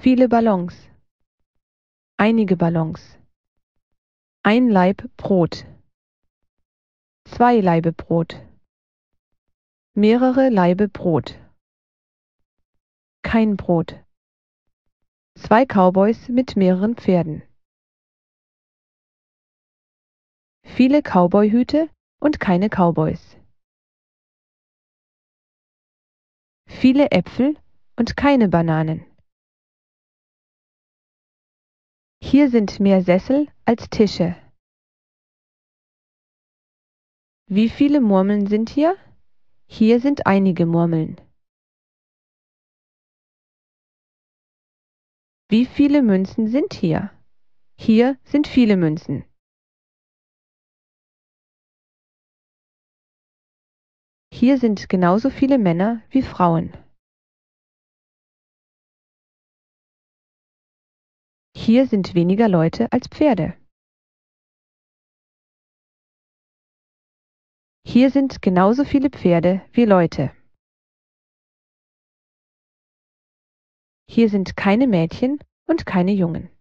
Viele Ballons. Einige Ballons. Ein Laib Brot. 2 Laibe Brot. Mehrere Laibe Brot. Kein Brot. 2 Cowboys mit mehreren Pferden. Viele Cowboyhüte und keine Cowboys. Viele Äpfel und keine Bananen. Hier sind mehr Sessel als Tische. Wie viele Murmeln sind hier? Hier sind einige Murmeln. Wie viele Münzen sind hier? Hier sind viele Münzen. Hier sind genauso viele Männer wie Frauen. Hier sind weniger Leute als Pferde. Hier sind genauso viele Pferde wie Leute. Hier sind keine Mädchen und keine Jungen.